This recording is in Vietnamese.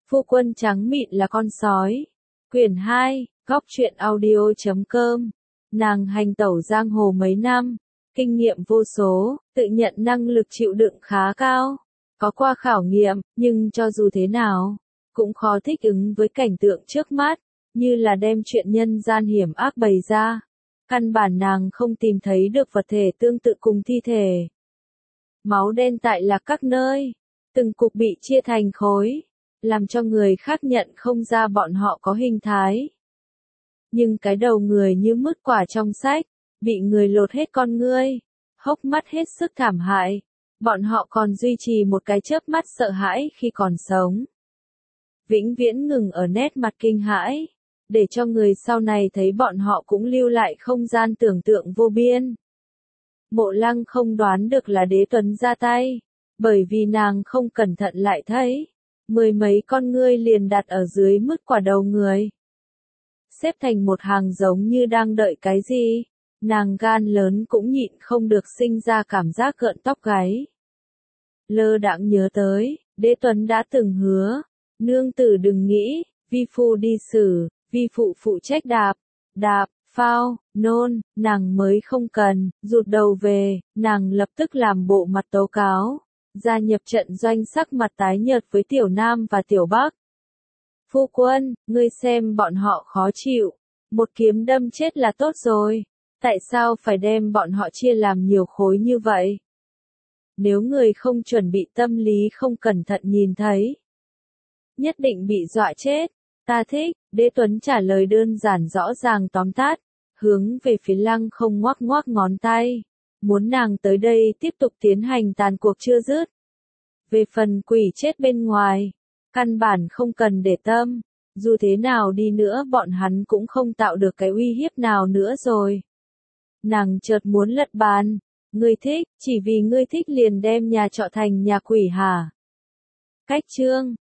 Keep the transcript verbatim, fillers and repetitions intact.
Phu quân trắng mịn là con sói. Quyển hai, góc truyện audio chấm com. Nàng hành tẩu giang hồ mấy năm, kinh nghiệm vô số, tự nhận năng lực chịu đựng khá cao. Có qua khảo nghiệm, nhưng cho dù thế nào, cũng khó thích ứng với cảnh tượng trước mắt, như là đem chuyện nhân gian hiểm ác bày ra. Căn bản nàng không tìm thấy được vật thể tương tự cùng thi thể. Máu đen tại lạc các nơi, từng cục bị chia thành khối, làm cho người khác nhận không ra bọn họ có hình thái. Nhưng cái đầu người như mứt quả trong sách, bị người lột hết con ngươi, hốc mắt hết sức thảm hại. Bọn họ còn duy trì một cái chớp mắt sợ hãi khi còn sống. Vĩnh viễn ngừng ở nét mặt kinh hãi, để cho người sau này thấy bọn họ cũng lưu lại không gian tưởng tượng vô biên. Mộ Lăng không đoán được là Đế Tuấn ra tay, bởi vì nàng không cẩn thận lại thấy, mười mấy con ngươi liền đặt ở dưới mứt quả đầu người. Xếp thành một hàng giống như đang đợi cái gì, nàng gan lớn cũng nhịn không được sinh ra cảm giác gợn tóc gáy. Lơ đãng nhớ tới, Đế Tuấn đã từng hứa, nương tử đừng nghĩ, vi phu đi xử, vi phụ phụ trách đạp, đạp, phao, nôn, nàng mới không cần, rụt đầu về, nàng lập tức làm bộ mặt tố cáo, gia nhập trận doanh sắc mặt tái nhợt với Tiểu Nam và Tiểu Bắc. Phu quân, ngươi xem bọn họ khó chịu, một kiếm đâm chết là tốt rồi, tại sao phải đem bọn họ chia làm nhiều khối như vậy? Nếu người không chuẩn bị tâm lý không cẩn thận nhìn thấy, nhất định bị dọa chết. Ta thích, Đế Tuấn trả lời đơn giản rõ ràng tóm tắt, hướng về phía Lăng không ngoắc ngoắc ngón tay, muốn nàng tới đây tiếp tục tiến hành tàn cuộc chưa dứt. Về phần quỷ chết bên ngoài, căn bản không cần để tâm, dù thế nào đi nữa bọn hắn cũng không tạo được cái uy hiếp nào nữa rồi. Nàng chợt muốn lật bàn, ngươi thích, chỉ vì ngươi thích liền đem nhà trọ thành nhà quỷ hả? Cách chương